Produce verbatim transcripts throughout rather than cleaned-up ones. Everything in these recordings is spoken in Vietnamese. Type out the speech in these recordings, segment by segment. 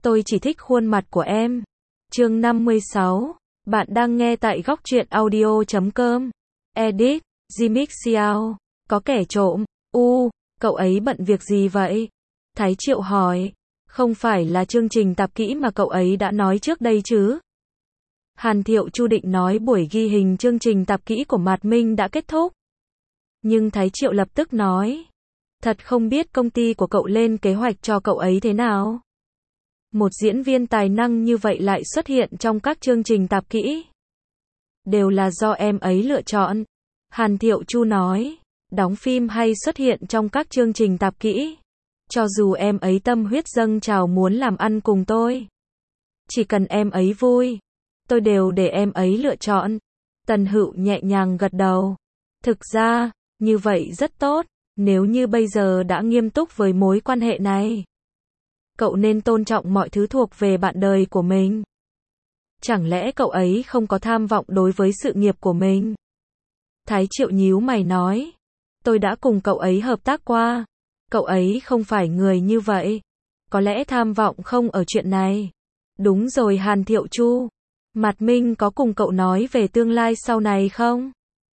Tôi chỉ thích khuôn mặt của em. Chương năm mươi sáu. Bạn đang nghe tại góc truyện audio chấm com. Edit, Jimmy Xiao. Có kẻ trộm. U, cậu ấy bận việc gì vậy? Thái Triệu hỏi. Không phải là chương trình tạp kỹ mà cậu ấy đã nói trước đây chứ? Hàn Thiệu Chu định nói buổi ghi hình chương trình tạp kỹ của Mạt Minh đã kết thúc. Nhưng Thái Triệu lập tức nói. Thật không biết công ty của cậu lên kế hoạch cho cậu ấy thế nào? Một diễn viên tài năng như vậy lại xuất hiện trong các chương trình tạp kỹ. Đều là do em ấy lựa chọn. Hàn Thiệu Chu nói. Đóng phim hay xuất hiện trong các chương trình tạp kỹ. Cho dù em ấy tâm huyết dâng trào muốn làm ăn cùng tôi. Chỉ cần em ấy vui. Tôi đều để em ấy lựa chọn. Tần Hữu nhẹ nhàng gật đầu. Thực ra, như vậy rất tốt. Nếu như bây giờ đã nghiêm túc với mối quan hệ này. Cậu nên tôn trọng mọi thứ thuộc về bạn đời của mình. Chẳng lẽ cậu ấy không có tham vọng đối với sự nghiệp của mình? Thái Triệu nhíu mày nói. Tôi đã cùng cậu ấy hợp tác qua. Cậu ấy không phải người như vậy. Có lẽ tham vọng không ở chuyện này. Đúng rồi Hàn Thiệu Chu. Mạt Minh có cùng cậu nói về tương lai sau này không?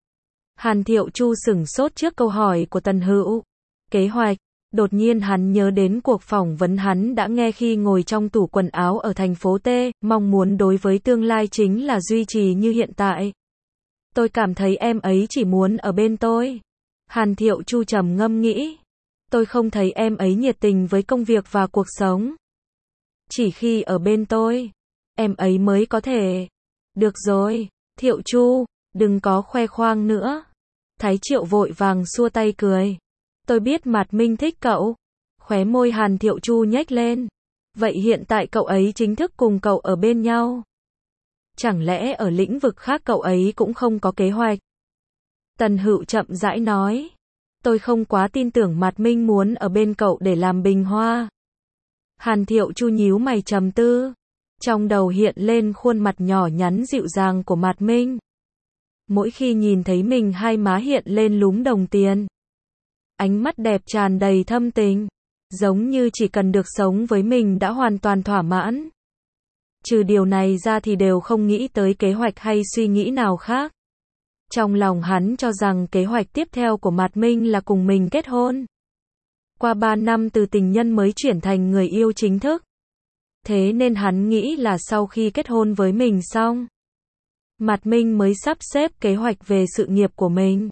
Hàn Thiệu Chu sửng sốt trước câu hỏi của Tần Hữu. Kế hoạch. Đột nhiên hắn nhớ đến cuộc phỏng vấn hắn đã nghe khi ngồi trong tủ quần áo ở thành phố T, mong muốn đối với tương lai chính là duy trì như hiện tại. Tôi cảm thấy em ấy chỉ muốn ở bên tôi. Hàn Thiệu Chu trầm ngâm nghĩ. Tôi không thấy em ấy nhiệt tình với công việc và cuộc sống. Chỉ khi ở bên tôi, em ấy mới có thể. Được rồi, Thiệu Chu, đừng có khoe khoang nữa. Thái Triệu vội vàng xua tay cười. Tôi biết Mạt Minh thích cậu. Khóe môi Hàn Thiệu Chu nhếch lên. Vậy hiện tại cậu ấy chính thức cùng cậu ở bên nhau. Chẳng lẽ ở lĩnh vực khác cậu ấy cũng không có kế hoạch? Tần Hữu chậm rãi nói. Tôi không quá tin tưởng Mạt Minh muốn ở bên cậu để làm bình hoa. Hàn Thiệu Chu nhíu mày trầm tư. Trong đầu hiện lên khuôn mặt nhỏ nhắn dịu dàng của Mạt Minh. Mỗi khi nhìn thấy mình hai má hiện lên lúm đồng tiền. Ánh mắt đẹp tràn đầy thâm tình. Giống như chỉ cần được sống với mình đã hoàn toàn thỏa mãn. Trừ điều này ra thì đều không nghĩ tới kế hoạch hay suy nghĩ nào khác. Trong lòng hắn cho rằng kế hoạch tiếp theo của Mạt Minh là cùng mình kết hôn. Qua ba năm từ tình nhân mới chuyển thành người yêu chính thức. Thế nên hắn nghĩ là sau khi kết hôn với mình xong, Mạt Minh mới sắp xếp kế hoạch về sự nghiệp của mình.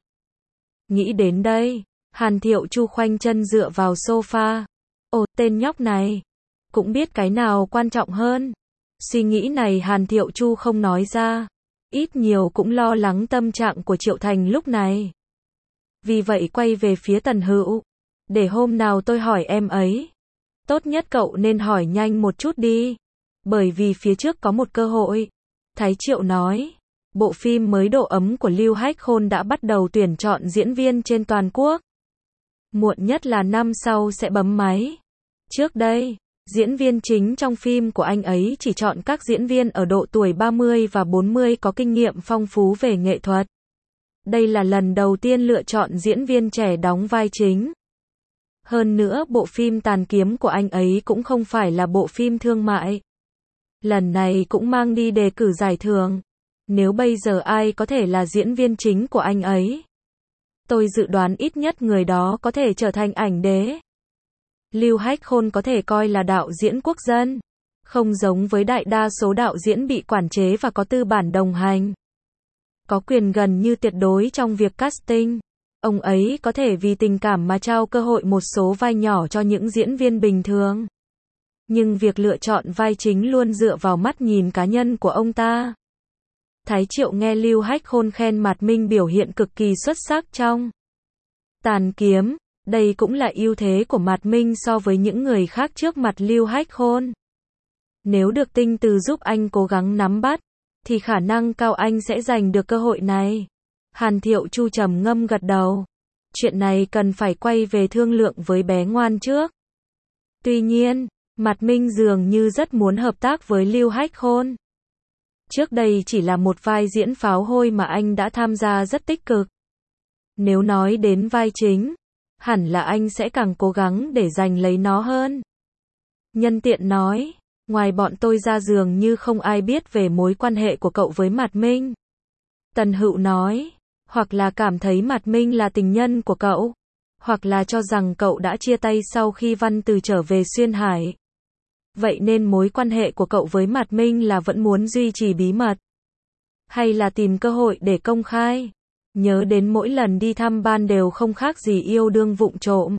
Nghĩ đến đây, Hàn Thiệu Chu khoanh chân dựa vào sofa. Ồ, tên nhóc này, cũng biết cái nào quan trọng hơn. Suy nghĩ này Hàn Thiệu Chu không nói ra. Ít nhiều cũng lo lắng tâm trạng của Triệu Thành lúc này. Vì vậy quay về phía Tần Hữu. Để hôm nào tôi hỏi em ấy. Tốt nhất cậu nên hỏi nhanh một chút đi. Bởi vì phía trước có một cơ hội. Thái Triệu nói. Bộ phim mới Độ ấm của Lưu Hách Khôn đã bắt đầu tuyển chọn diễn viên trên toàn quốc. Muộn nhất là năm sau sẽ bấm máy. Trước đây, diễn viên chính trong phim của anh ấy chỉ chọn các diễn viên ở độ tuổi ba mươi và bốn mươi có kinh nghiệm phong phú về nghệ thuật. Đây là lần đầu tiên lựa chọn diễn viên trẻ đóng vai chính. Hơn nữa bộ phim Tàn Kiếm của anh ấy cũng không phải là bộ phim thương mại. Lần này cũng mang đi đề cử giải thưởng. Nếu bây giờ ai có thể là diễn viên chính của anh ấy, tôi dự đoán ít nhất người đó có thể trở thành ảnh đế. Lưu Hách Khôn có thể coi là đạo diễn quốc dân. Không giống với đại đa số đạo diễn bị quản chế và có tư bản đồng hành. Có quyền gần như tuyệt đối trong việc casting. Ông ấy có thể vì tình cảm mà trao cơ hội một số vai nhỏ cho những diễn viên bình thường. Nhưng việc lựa chọn vai chính luôn dựa vào mắt nhìn cá nhân của ông ta. Thái Triệu nghe Lưu Hách Khôn khen Mạt Minh biểu hiện cực kỳ xuất sắc trong Tàn Kiếm. Đây cũng là ưu thế của Mạt Minh so với những người khác trước mặt Lưu Hách Khôn. Nếu được Tinh Từ giúp anh cố gắng nắm bắt, thì khả năng cao anh sẽ giành được cơ hội này. Hàn Thiệu Chu trầm ngâm gật đầu. Chuyện này cần phải quay về thương lượng với bé ngoan trước. Tuy nhiên, Mạt Minh dường như rất muốn hợp tác với Lưu Hách Khôn. Trước đây chỉ là một vai diễn pháo hôi mà anh đã tham gia rất tích cực. Nếu nói đến vai chính, hẳn là anh sẽ càng cố gắng để giành lấy nó hơn. Nhân tiện nói, Ngoài bọn tôi ra dường như không ai biết về mối quan hệ của cậu với Mạt Minh. Tần Hữu nói, hoặc là cảm thấy Mạt Minh là tình nhân của cậu, hoặc là cho rằng cậu đã chia tay sau khi Văn Từ trở về Xuyên Hải. Vậy nên mối quan hệ của cậu với Mạt Minh là vẫn muốn duy trì bí mật, hay là tìm cơ hội để công khai? Nhớ đến mỗi lần đi thăm ban đều không khác gì yêu đương vụng trộm,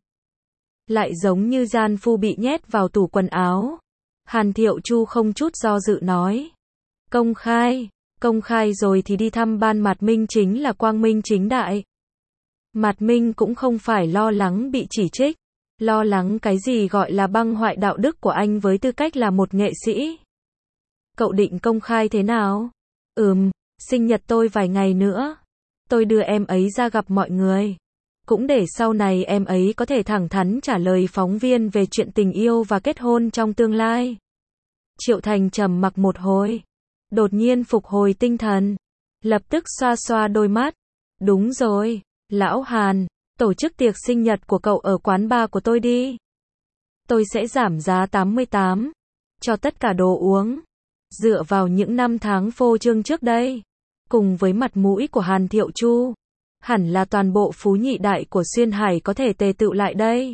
lại giống như gian phu bị nhét vào tủ quần áo. Hàn Thiệu Chu không chút do dự nói, công khai, công khai rồi thì đi thăm ban Mạt Minh chính là quang minh chính đại. Mạt Minh cũng không phải lo lắng bị chỉ trích, lo lắng cái gì gọi là băng hoại đạo đức của anh với tư cách là một nghệ sĩ. Cậu định công khai thế nào? Ừm, sinh nhật tôi vài ngày nữa, tôi đưa em ấy ra gặp mọi người, cũng để sau này em ấy có thể thẳng thắn trả lời phóng viên về chuyện tình yêu và kết hôn trong tương lai. Triệu Thành trầm mặc một hồi, đột nhiên phục hồi tinh thần, lập tức xoa xoa đôi mắt. Đúng rồi, lão Hàn, tổ chức tiệc sinh nhật của cậu ở quán bar của tôi đi. Tôi sẽ giảm giá tám mươi tám cho tất cả đồ uống. Dựa vào những năm tháng phô trương trước đây, cùng với mặt mũi của Hàn Thiệu Chu, hẳn là toàn bộ phú nhị đại của Xuyên Hải có thể tề tựu lại đây.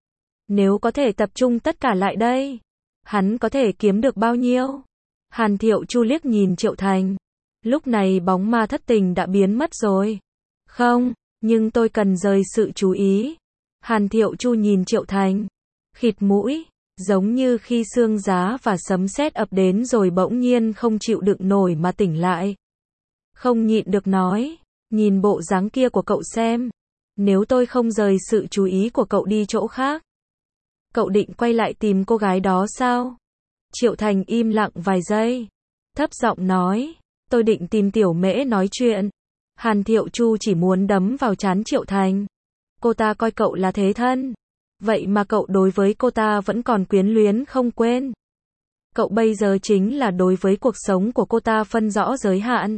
Nếu có thể tập trung tất cả lại đây, hắn có thể kiếm được bao nhiêu? Hàn Thiệu Chu liếc nhìn Triệu Thành. Lúc này bóng ma thất tình đã biến mất rồi. Không, nhưng tôi cần rời sự chú ý. Hàn Thiệu Chu nhìn Triệu Thành, khịt mũi, giống như khi sương giá và sấm sét ập đến rồi bỗng nhiên không chịu đựng nổi mà tỉnh lại. Không nhịn được nói, nhìn bộ dáng kia của cậu xem, nếu tôi không rời sự chú ý của cậu đi chỗ khác, cậu định quay lại tìm cô gái đó sao? Triệu Thành im lặng vài giây, thấp giọng nói, tôi định tìm Tiểu Mễ nói chuyện. Hàn Thiệu Chu chỉ muốn đấm vào trán Triệu Thành. Cô ta coi cậu là thế thân, vậy mà cậu đối với cô ta vẫn còn quyến luyến không quên. Cậu bây giờ chính là đối với cuộc sống của cô ta phân rõ giới hạn.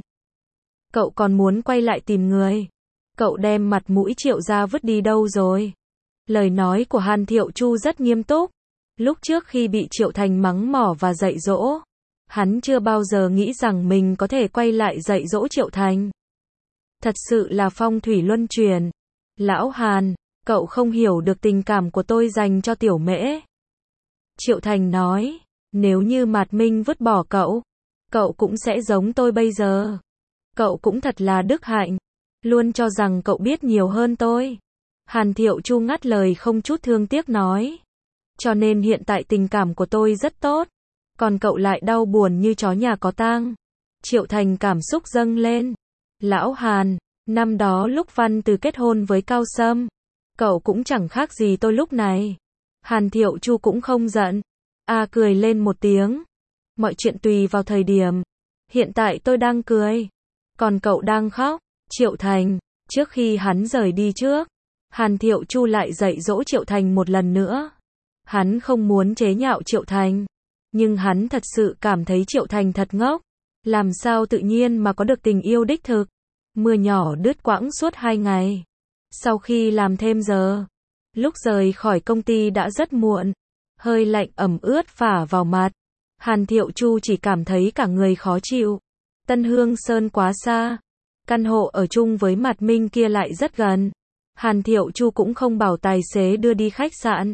Cậu còn muốn quay lại tìm người. Cậu đem mặt mũi Triệu ra vứt đi đâu rồi? Lời nói của Hàn Thiệu Chu rất nghiêm túc. Lúc trước khi bị Triệu Thành mắng mỏ và dạy dỗ, hắn chưa bao giờ nghĩ rằng mình có thể quay lại dạy dỗ Triệu Thành. Thật sự là phong thủy luân chuyển. Lão Hàn, cậu không hiểu được tình cảm của tôi dành cho Tiểu Mễ. Triệu Thành nói, nếu như Mạt Minh vứt bỏ cậu, cậu cũng sẽ giống tôi bây giờ. Cậu cũng thật là đức hạnh, luôn cho rằng cậu biết nhiều hơn tôi. Hàn Thiệu Chu ngắt lời không chút thương tiếc nói, cho nên hiện tại tình cảm của tôi rất tốt, còn cậu lại đau buồn như chó nhà có tang. Triệu Thành cảm xúc dâng lên. Lão Hàn, năm đó lúc Văn Từ kết hôn với Cao Sâm, cậu cũng chẳng khác gì tôi lúc này. Hàn Thiệu Chu cũng không giận. A cười lên một tiếng. Mọi chuyện tùy vào thời điểm. Hiện tại tôi đang cười, còn cậu đang khóc. Triệu Thành, trước khi hắn rời đi trước, Hàn Thiệu Chu lại dạy dỗ Triệu Thành một lần nữa. Hắn không muốn chế nhạo Triệu Thành, nhưng hắn thật sự cảm thấy Triệu Thành thật ngốc. Làm sao tự nhiên mà có được tình yêu đích thực. Mưa nhỏ đứt quãng suốt hai ngày. Sau khi làm thêm giờ, lúc rời khỏi công ty đã rất muộn. Hơi lạnh ẩm ướt phả vào mặt. Hàn Thiệu Chu chỉ cảm thấy cả người khó chịu. Tân Hương Sơn quá xa. Căn hộ ở chung với Mạt Minh kia lại rất gần. Hàn Thiệu Chu cũng không bảo tài xế đưa đi khách sạn.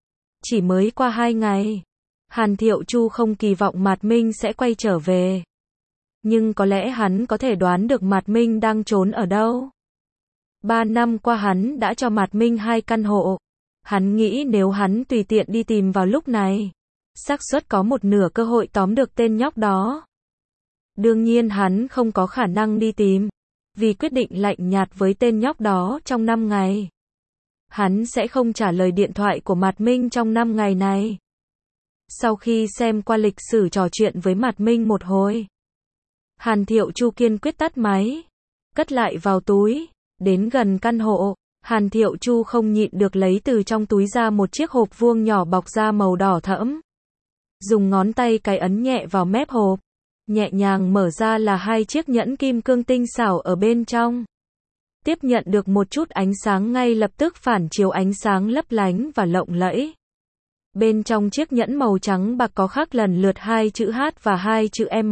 Chỉ mới qua hai ngày, Hàn Thiệu Chu không kỳ vọng Mạt Minh sẽ quay trở về. Nhưng có lẽ hắn có thể đoán được Mạt Minh đang trốn ở đâu. Ba năm qua hắn đã cho Mạt Minh hai căn hộ. Hắn nghĩ nếu hắn tùy tiện đi tìm vào lúc này, xác suất có một nửa cơ hội tóm được tên nhóc đó. Đương nhiên hắn không có khả năng đi tìm, vì quyết định lạnh nhạt với tên nhóc đó trong năm ngày. Hắn sẽ không trả lời điện thoại của Mạt Minh trong năm ngày này. Sau khi xem qua lịch sử trò chuyện với Mạt Minh một hồi, Hàn Thiệu Chu kiên quyết tắt máy, cất lại vào túi. Đến gần căn hộ, Hàn Thiệu Chu không nhịn được lấy từ trong túi ra một chiếc hộp vuông nhỏ bọc da màu đỏ thẫm. Dùng ngón tay cái ấn nhẹ vào mép hộp, nhẹ nhàng mở ra là hai chiếc nhẫn kim cương tinh xảo ở bên trong. Tiếp nhận được một chút ánh sáng ngay lập tức phản chiếu ánh sáng lấp lánh và lộng lẫy. Bên trong chiếc nhẫn màu trắng bạc có khắc lần lượt hai chữ H và hai chữ M.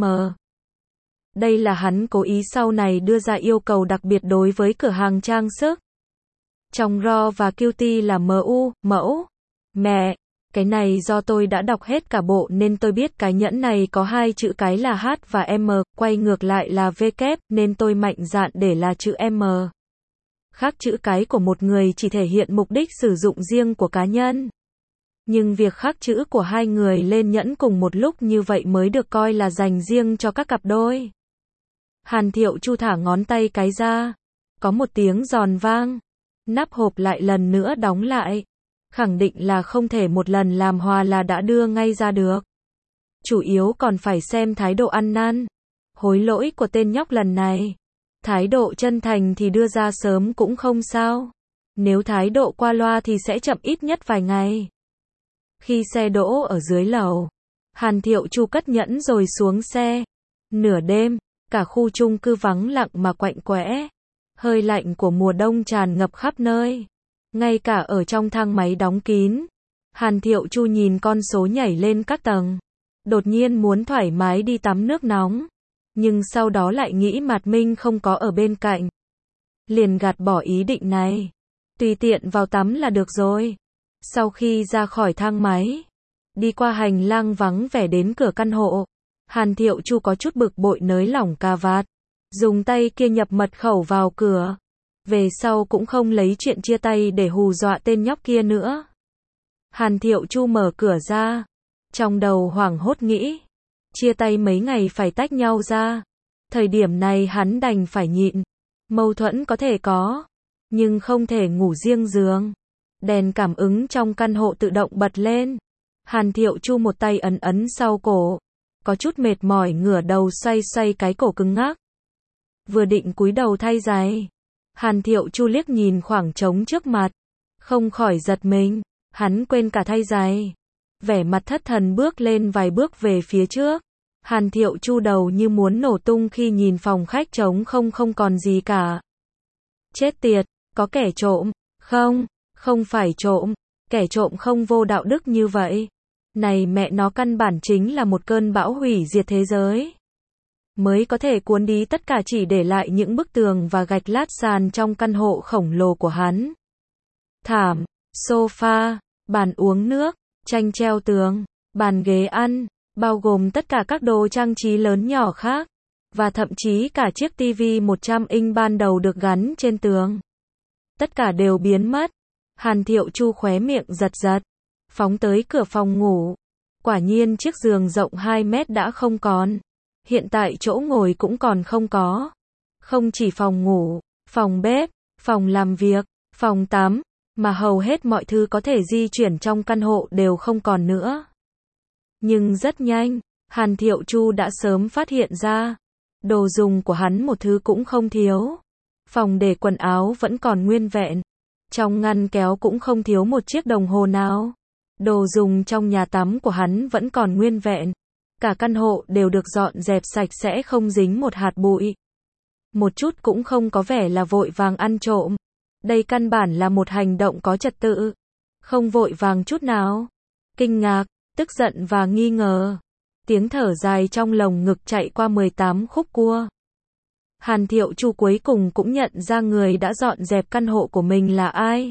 Đây là hắn cố ý sau này đưa ra yêu cầu đặc biệt đối với cửa hàng trang sức. Trong Raw và Cutie là em u, mẫu. Mẹ, cái này do tôi đã đọc hết cả bộ nên tôi biết cái nhẫn này có hai chữ cái là H và M, quay ngược lại là V kép, nên tôi mạnh dạn để là chữ M. Khác chữ cái của một người chỉ thể hiện mục đích sử dụng riêng của cá nhân. Nhưng việc khắc chữ của hai người lên nhẫn cùng một lúc như vậy mới được coi là dành riêng cho các cặp đôi. Hàn Thiệu Chu thả ngón tay cái ra. Có một tiếng giòn vang. Nắp hộp lại lần nữa đóng lại. Khẳng định là không thể một lần làm hòa là đã đưa ngay ra được. Chủ yếu còn phải xem thái độ ăn năn, hối lỗi của tên nhóc lần này. Thái độ chân thành thì đưa ra sớm cũng không sao. Nếu thái độ qua loa thì sẽ chậm ít nhất vài ngày. Khi xe đỗ ở dưới lầu, Hàn Thiệu Chu cất nhẫn rồi xuống xe. Nửa đêm, cả khu chung cư vắng lặng mà quạnh quẽ. Hơi lạnh của mùa đông tràn ngập khắp nơi. Ngay cả ở trong thang máy đóng kín. Hàn Thiệu Chu nhìn con số nhảy lên các tầng. Đột nhiên muốn thoải mái đi tắm nước nóng. Nhưng sau đó lại nghĩ Mạt Minh không có ở bên cạnh. Liền gạt bỏ ý định này. Tùy tiện vào tắm là được rồi. Sau khi ra khỏi thang máy, đi qua hành lang vắng vẻ đến cửa căn hộ, Hàn Thiệu Chu có chút bực bội nới lỏng cà vạt, dùng tay kia nhập mật khẩu vào cửa. Về sau cũng không lấy chuyện chia tay để hù dọa tên nhóc kia nữa. Hàn Thiệu Chu mở cửa ra, trong đầu hoảng hốt nghĩ, chia tay mấy ngày phải tách nhau ra. Thời điểm này hắn đành phải nhịn. Mâu thuẫn có thể có, nhưng không thể ngủ riêng giường. Đèn cảm ứng trong căn hộ tự động bật lên. Hàn Thiệu Chu một tay ấn ấn sau cổ, có chút mệt mỏi ngửa đầu xoay xoay cái cổ cứng ngắc. Vừa định cúi đầu thay giày, Hàn Thiệu Chu liếc nhìn khoảng trống trước mặt, không khỏi giật mình, hắn quên cả thay giày. Vẻ mặt thất thần bước lên vài bước về phía trước. Hàn Thiệu Chu đầu như muốn nổ tung khi nhìn phòng khách trống không không còn gì cả. Chết tiệt, có kẻ trộm, không, không phải trộm, kẻ trộm không vô đạo đức như vậy. Này mẹ nó căn bản chính là một cơn bão hủy diệt thế giới. Mới có thể cuốn đi tất cả chỉ để lại những bức tường và gạch lát sàn trong căn hộ khổng lồ của hắn. Thảm, sofa, bàn uống nước, tranh treo tường, bàn ghế ăn, bao gồm tất cả các đồ trang trí lớn nhỏ khác, và thậm chí cả chiếc tivi một trăm inch ban đầu được gắn trên tường. Tất cả đều biến mất. Hàn Thiệu Chu khóe miệng giật giật, phóng tới cửa phòng ngủ. Quả nhiên chiếc giường rộng hai mét đã không còn. Hiện tại chỗ ngồi cũng còn không có. Không chỉ phòng ngủ, phòng bếp, phòng làm việc, phòng tắm, mà hầu hết mọi thứ có thể di chuyển trong căn hộ đều không còn nữa. Nhưng rất nhanh, Hàn Thiệu Chu đã sớm phát hiện ra, đồ dùng của hắn một thứ cũng không thiếu. Phòng để quần áo vẫn còn nguyên vẹn. Trong ngăn kéo cũng không thiếu một chiếc đồng hồ nào. Đồ dùng trong nhà tắm của hắn vẫn còn nguyên vẹn. Cả căn hộ đều được dọn dẹp sạch sẽ không dính một hạt bụi. Một chút cũng không có vẻ là vội vàng ăn trộm. Đây căn bản là một hành động có trật tự. Không vội vàng chút nào. Kinh ngạc, tức giận và nghi ngờ. Tiếng thở dài trong lồng ngực chạy qua mười tám khúc cua. Hàn Thiệu Chu cuối cùng cũng nhận ra người đã dọn dẹp căn hộ của mình là ai.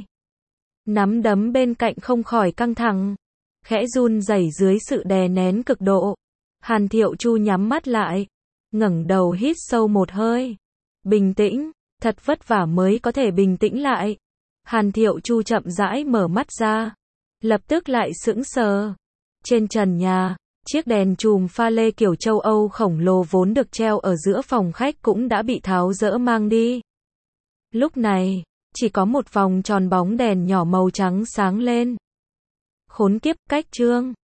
Nắm đấm bên cạnh không khỏi căng thẳng, khẽ run rẩy dưới sự đè nén cực độ. Hàn Thiệu Chu nhắm mắt lại, ngẩng đầu hít sâu một hơi. Bình tĩnh, thật vất vả mới có thể bình tĩnh lại. Hàn Thiệu Chu chậm rãi mở mắt ra, lập tức lại sững sờ. Trên trần nhà, chiếc đèn chùm pha lê kiểu châu Âu khổng lồ vốn được treo ở giữa phòng khách cũng đã bị tháo dỡ mang đi. Lúc này, chỉ có một vòng tròn bóng đèn nhỏ màu trắng sáng lên. Khốn kiếp, cách chương.